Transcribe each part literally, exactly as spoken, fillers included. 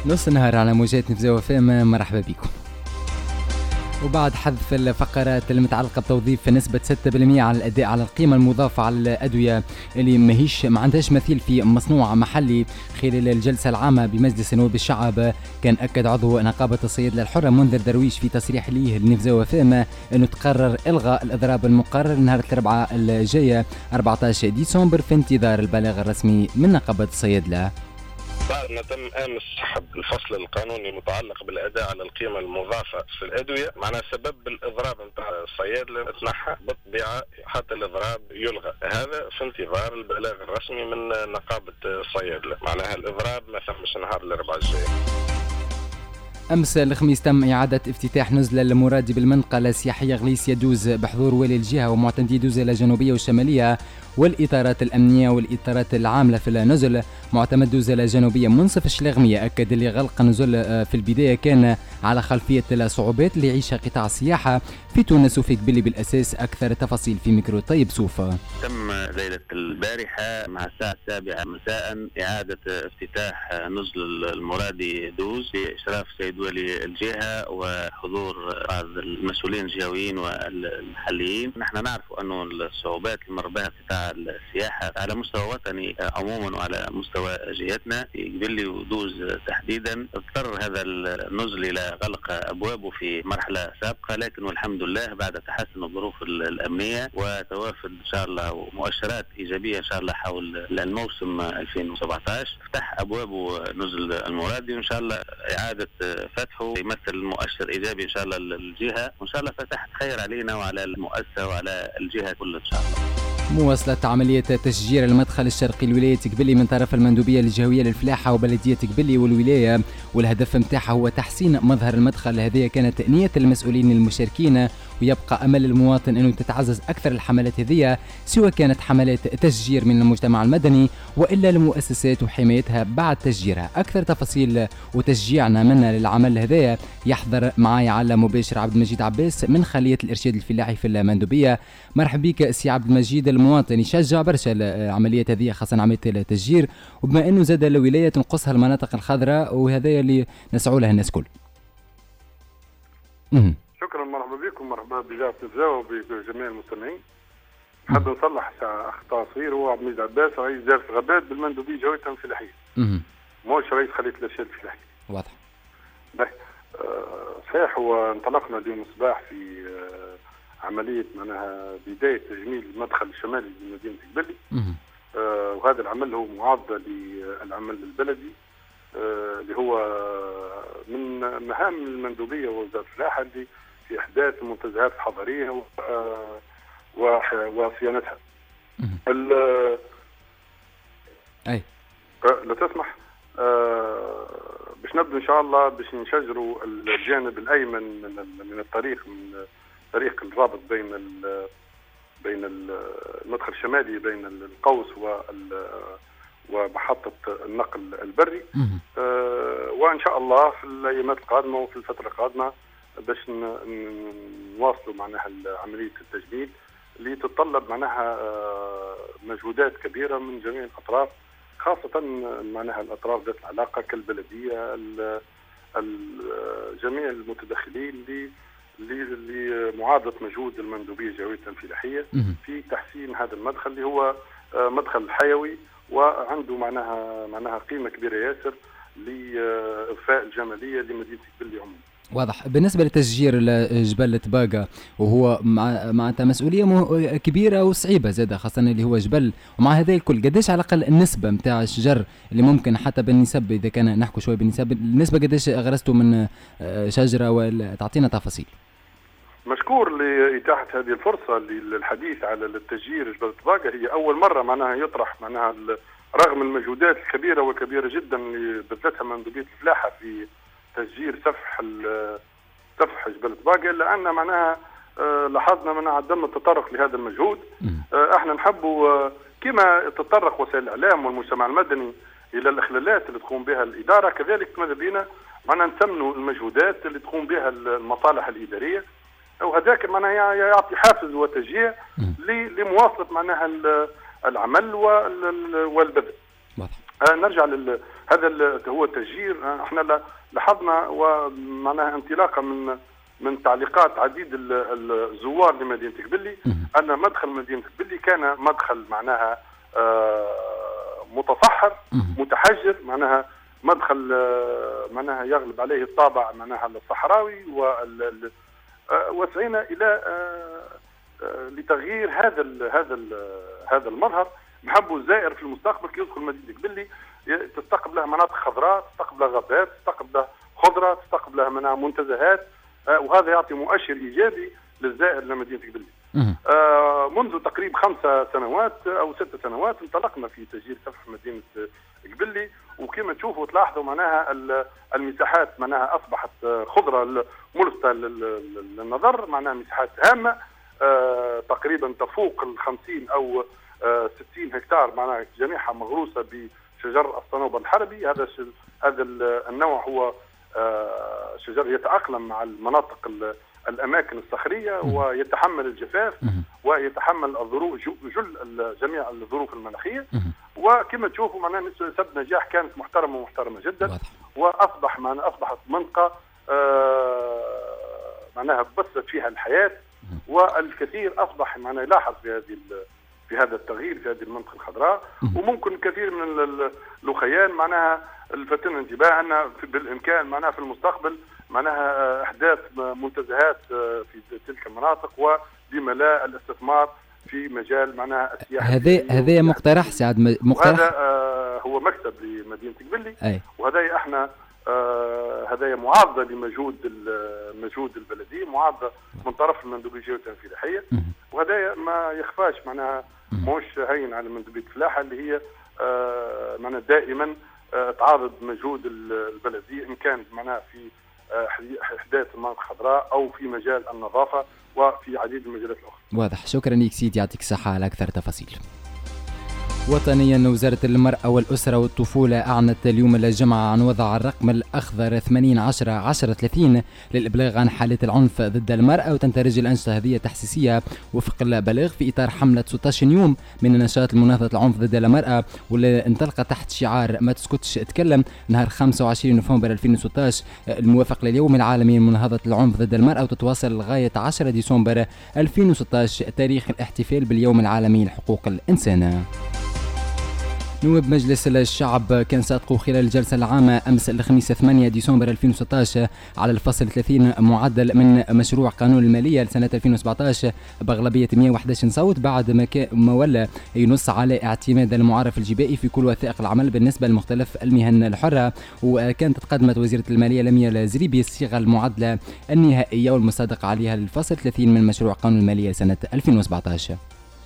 نص النهار على موجات نفزاوة فام، مرحبا بكم. وبعد حذف الفقرات المتعلقة بتوظيف نسبة ستة بالمئة على الأداء على القيمة المضافة على الأدوية اللي ماهيش ما عندهاش مثيل في مصنوع محلي خلال الجلسة العامة بمجلس نواب الشعب، كان أكد عضو نقابة الصيادلة الحرة منذر درويش في تصريح ليه لنفزاوة فام أنه تقرر إلغاء الإضراب المقرر نهار الأربعاء الجاية أربعة عشر ديسمبر في انتظار البلاغ الرسمي من نقابة الصيادلة. بعد ما تم امس سحب الفصل القانوني المتعلق بالاداء على القيمه المضافه في الادويه، معناها سبب الاضراب نتاع الصيادله تنحى بالطبيعه حتى الاضراب يلغى، هذا في انتظار البلاغ الرسمي من نقابه الصيادله، معناها الاضراب ما ثمش نهار الاربعاء الجاي. أمس الخميس تم إعادة افتتاح نزلة المرادي بالمنطقة السياحية غليس يدوز بحضور والي الجهة ومعتمدي دوزة الجنوبية والشمالية والإطارات الأمنية والإطارات العاملة في النزل. معتمد دوزة الجنوبية منصف الشلاغمية أكد اللي غلق النزل في البداية كان على خلفية الصعوبات اللي يعيشها قطاع السياحة في تونس وفي قبلي بالأساس. أكثر تفاصيل في ميكرو طيب سوفا. تم ليلة البارحة مع الساعة السابعة مساء إعادة افتتاح نزل المرادي دوز بإشراف سيد ولي الجهة وحضور بعض المسؤولين الجهويين والمحليين. نحن نعرف أنه الصعوبات اللي مر بها قطاع السياحة على مستوى وطني عموما وعلى مستوى جهتنا في قبلي ودوز تحديدا، اضطر هذا النزل إلى غلق أبوابه في مرحلة سابقة، لكن والحمد لله بعد تحسن الظروف الأمنية وتوافد إن شاء الله ومؤشرات إيجابية إن شاء الله حول الموسم ألفين وسبعة عشر فتح أبوابه نزل المرادي، وإن شاء الله إعادة فتحه يمثل مؤشر إيجابي إن شاء الله للجهة، وإن شاء الله فتحت خير علينا وعلى المؤسسة وعلى الجهة كلها إن شاء الله. مواصلة عملية تشجير المدخل الشرقي لولاية قبلي من طرف المندوبية الجهوية للفلاحة وبلدية قبلي والولاية، والهدف متاعها هو تحسين مظهر المدخل. هذه كانت نية المسؤولين المشاركين، ويبقى أمل المواطن أنه تتعزز أكثر الحملات هذه، سواء كانت حملات تشجير من المجتمع المدني وإلا المؤسسات وحمايتها بعد تشجيرها. أكثر تفاصيل وتشجيعنا منا للعمل هذا يحضر معايا على مباشر عبد المجيد عباس من خلية الإرشاد الفلاحي في المندوبية. مرحبا بك سي عبد المجيد. المواطن يشجع برشا العمليات هذه خاصة عملية التشجير، وبما أنه زاد الولاية تنقصها المناطق الخضراء، وهذا اللي نسعوا لها الناس كل. شكرا، مرحبا بكم، مرحبا بجامعة نفزاوة وبجميع المستمعين. حاب نصلح اخطاء صغير، هو عبد المجيد عباس رئيس دائرة الغابات بالمندوبية جهوية الفلاحية، مش رئيس خلية الإرشاد الفلاحي. واضح. باهي. أه صحيح، هو انطلقنا اليوم الصباح في أه عملية معناها بداية تجميل المدخل الشمالي لمدينة قبلي، أه وهذا العمل هو معارضة للعمل البلدي أه اللي هو من مهام المندوبية ووزارة الفلاحة اللي في إحداث المنتزهات الحضرية وصيانتها. أي لا تسمح أه باش نبدو إن شاء الله باش نشجروا الجانب الأيمن من من الطريق، من طريق الرابط بين بين المدخل الشمالي بين القوس ومحطة النقل البري، أه وإن شاء الله في الأيامات القادمة وفي الفترة القادمة باش نواصلوا معناها عملية التجميل اللي تتطلب معناها مجهودات كبيرة من جميع الأطراف، خاصة معناها الأطراف ذات العلاقة كالبلدية، جميع المتدخلين لمعارضة مجهود المندوبية الجهوية الفلاحية في تحسين هذا المدخل اللي هو مدخل حيوي وعنده معناها معناها قيمة كبيرة ياسر لإضفاء الجمالية لمدينة قبلي عموما. واضح. بالنسبة لتشجير جبل طباقة، وهو معناتها مسؤولية كبيرة وصعيبة زادة، خاصة اللي هو جبل، ومع هذا الكل قديش على الأقل النسبة متاع الشجر اللي ممكن حتى بالنسب، إذا كان نحكوا شوي بالنسب، النسبة قديش غرستوا من شجرة، وتعطينا تفاصيل. مشكور لإتاحة هذه الفرصة للحديث على التشجير جبل طباقة. هي أول مرة معناها يطرح معناها رغم المجهودات الكبيرة وكبيرة جدا اللي بذلتها مندوبية الفلاحة في تسجير سفح سفح جبل طباقة، إلا أن معناها آه لاحظنا من عدم التطرق لهذا المجهود. آه احنا نحبوا آه كما تطرق وسائل الإعلام والمجتمع المدني إلى الإخلالات اللي تقوم بها الإدارة، كذلك ماذا بينا معناها نثمنوا المجهودات اللي تقوم بها المصالح الإدارية، وهذاك معناها يعطي حافز وتشجيع لمواصلة معناها العمل والبذل. نرجع لل هذا هو التسجير. احنا لاحظنا ومعناها انطلاقا من من تعليقات عديد الزوار لمدينه قبلي ان مدخل مدينه قبلي كان مدخل معناها متصحر متحجر، معناها مدخل معناها يغلب عليه الطابع معناها الصحراوي، وسعينا الى لتغيير هذا ال هذا ال هذا المظهر. نحبوا الزائر في المستقبل كي يدخل مدينه قبلي تستقبله مناطق خضراء، تستقبله غابات، تستقبله خضره، تستقبله منها منتزهات، وهذا يعطي مؤشر ايجابي للزائر لمدينه قبلي. آه منذ تقريبا خمسة سنوات او ست سنوات انطلقنا في تسجيل سفح مدينه قبلي، وكما تشوفوا تلاحظوا معناها المساحات معناها اصبحت خضره ملفتة للنظر، معناها مساحات هامه آه تقريبا تفوق ال خمسين او آه ستين هكتار، معناها جميعها مغروسه بشجر الصنوبر الحربي. هذا هذا النوع هو آه شجر يتأقلم مع المناطق الأماكن الصخرية ويتحمل الجفاف ويتحمل الظروف جل جميع الظروف المناخية، وكما تشوفوا معناها نسبة نجاح كانت محترمة ومحترمة جدا، وأصبح معناها أصبحت منطقة آه معناها بثت فيها الحياة، والكثير أصبح معناها يلاحظ في هذه في هذا التغيير في هذه المنطقة الخضراء. وممكن الكثير من الأخيان معناها الفتن الانتباه أن بالإمكان معناها في المستقبل معناها إحداث منتزهات في تلك المناطق وبملاء الاستثمار في مجال معناها السياحة. هذا هذا مقترح سعد مقترح هذا آه هو مكتب لمدينة قبلي، وهذا احنا آه هذا معارضة لمجهود مجهود البلدية، معارضة من طرف المندوبية التنفيذية، وهذا ما يخفاش معناها مش هين على مندوبية الفلاحة اللي هي آه معناها دائما آه تعارض مجهود البلدية إن كان معناها في إحداث المناطق الخضراء أو في مجال النظافة وفي عديد المجالات الأخرى. واضح، شكرا لك سيدي، يعطيك الصحة على أكثر تفاصيل. وطنيا، وزارة المرأة والأسرة والطفولة أعلنت اليوم الجمعة عن وضع الرقم الأخضر ثمانين عشرة عشرة ثلاثين للإبلاغ عن حالة العنف ضد المرأة، وتنترج الأنشطة هذه تحسيسية وفق البلاغ في إطار حملة ستة عشر يوم من النشاط لمناهضة العنف ضد المرأة، واللي انطلق تحت شعار ما تسكتش اتكلم نهار خمسة وعشرين نوفمبر ألفين وستة عشر الموافق لليوم العالمي لمناهضة العنف ضد المرأة، وتتواصل لغاية عشرة ديسمبر ألفين وستة عشر تاريخ الاحتفال باليوم العالمي لحقوق الإنسان. نواب مجلس الشعب كان صادقوا خلال الجلسة العامة أمس الخميس ثمانية ديسمبر ألفين وستة عشر على الفصل ثلاثين معدل من مشروع قانون المالية لسنة ألفين وسبعة عشر بأغلبية مئة وأحد عشر صوت، بعد ما, ما ولا ينص على اعتماد المعرف الجبائي في كل وثائق العمل بالنسبة لمختلف المهن الحرة. وكانت تقدمت وزيرة المالية لميا الزريبي الصيغة المعدلة النهائية والمصادق عليها للفصل ثلاثين من مشروع قانون المالية لسنة ألفين وسبعة عشر.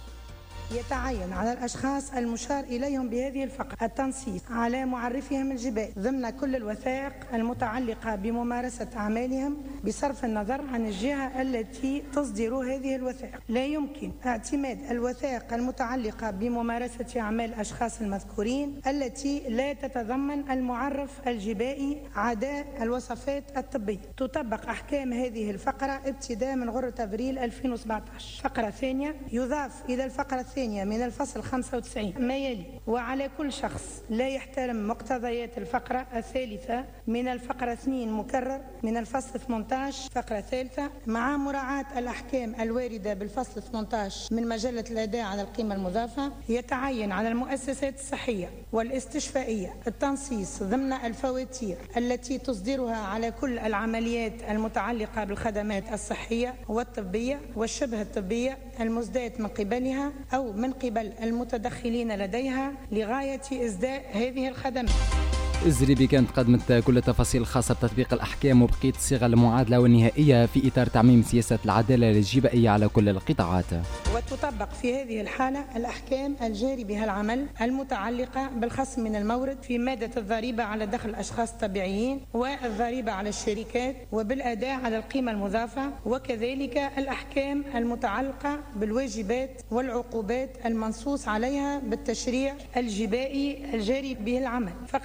يتعين على الأشخاص المشار إليهم بهذه الفقرة التنصيص على معرفهم الجبائي ضمن كل الوثائق المتعلقة بممارسة أعمالهم بصرف النظر عن الجهة التي تصدر هذه الوثائق. لا يمكن اعتماد الوثائق المتعلقة بممارسة أعمال الأشخاص المذكورين التي لا تتضمن المعرف الجبائي عدا الوصفات الطبية. تطبق أحكام هذه الفقرة ابتداء من غر أبريل ألفين وسبعة عشر. فقرة ثانية، يضاف إلى الفقرة الثانية من الفصل خمسة وتسعين ما يلي: وعلى كل شخص لا يحترم مقتضيات الفقرة الثالثة من الفقرة اثنين مكرر من الفصل ثمانية عشر فقرة ثالثة، مع مراعاة الأحكام الواردة بالفصل ثمانية عشر من مجلة الأداء على القيمة المضافة، يتعين على المؤسسات الصحية والاستشفائية التنصيص ضمن الفواتير التي تصدرها على كل العمليات المتعلقة بالخدمات الصحية والطبية والشبه الطبية المزداد من قبلها أو من قبل المتدخلين لديها لغاية إسداء هذه الخدمات. الزريبي كانت قدمت كل التفاصيل الخاصة بتطبيق الأحكام وبقية الصيغ المعادلة والنهائية في إطار تعميم سياسة العدالة الجبائية على كل القطاعات. وتطبق في هذه الحالة الأحكام الجاري بها العمل المتعلقة بالخصم من المورد في مادة الضريبة على دخل الأشخاص الطبيعيين والضريبة على الشركات وبالأداء على القيمة المضافة، وكذلك الأحكام المتعلقة بالواجبات والعقوبات المنصوص عليها بالتشريع الجبائي الجاري به العمل. فقرة رابعة،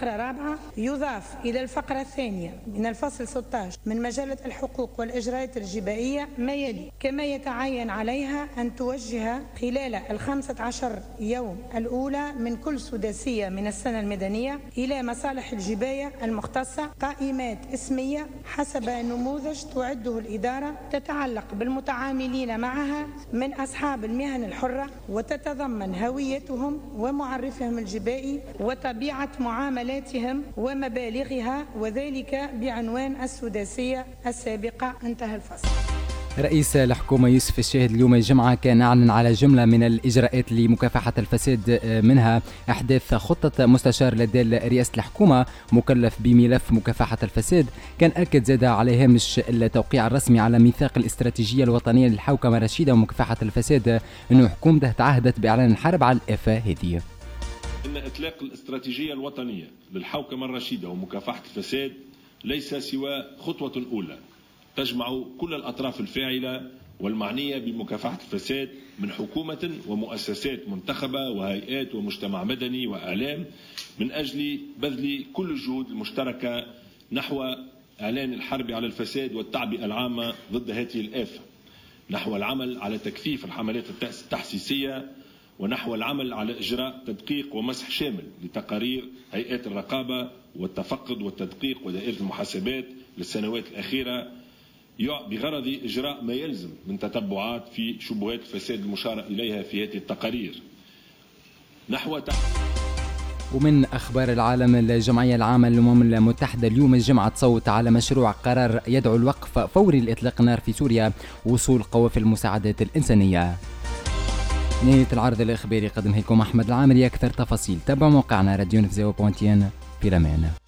الرابعة يضاف إلى الفقرة الثانية من الفصل ستة عشر من مجلة الحقوق والإجراءات الجبائية ما يلي: كما يتعين عليها أن توجه خلال الخمسة عشر يوم الأولى من كل سداسية من السنة المدنية إلى مصالح الجباية المختصة قائمات اسمية حسب نموذج تعده الإدارة تتعلق بالمتعاملين معها من أصحاب المهن الحرة، وتتضمن هويتهم ومعرفهم الجبائي وطبيعة معاملاتهم ومبالغها، وذلك بعنوان السداسية السابقة. انتهى الفصل. رئيس الحكومة يوسف الشاهد اليوم الجمعة كان أعلن على جملة من الإجراءات لمكافحة الفساد، منها إحداث خطة مستشار لدى رئاسة الحكومة مكلف بملف مكافحة الفساد. كان أكد زاد على هامش التوقيع الرسمي على ميثاق الاستراتيجية الوطنية للحوكمة الرشيدة ومكافحة الفساد أنه حكومته تعهدت بإعلان الحرب على الآفة هذه. إن إطلاق الاستراتيجية الوطنية للحوكمة الرشيدة ومكافحة الفساد ليس سوى خطوة أولى تجمع كل الأطراف الفاعلة والمعنية بمكافحة الفساد من حكومة ومؤسسات منتخبة وهيئات ومجتمع مدني وإعلام، من أجل بذل كل الجهود المشتركة نحو إعلان الحرب على الفساد والتعبئة العامة ضد هذه الآفة، نحو العمل على تكثيف الحملات التحسيسية، ونحو العمل على إجراء تدقيق ومسح شامل لتقارير هيئات الرقابة والتفقد والتدقيق ودائرة المحاسبات للسنوات الأخيرة بغرض إجراء ما يلزم من تتبعات في شبهات الفساد المشار إليها في هذه التقارير. نحو ومن أخبار العالم، الجمعية العامة للأمم المتحدة اليوم الجمعة تصوت على مشروع قرار يدعو الوقف فوري لإطلاق النار في سوريا ووصول قوافل المساعدات الإنسانية. نهاية العرض الإخباري قدمه لكم أحمد العامري. أكثر تفاصيل تابعوا موقعنا راديو نفزاو بوانتين في رمان.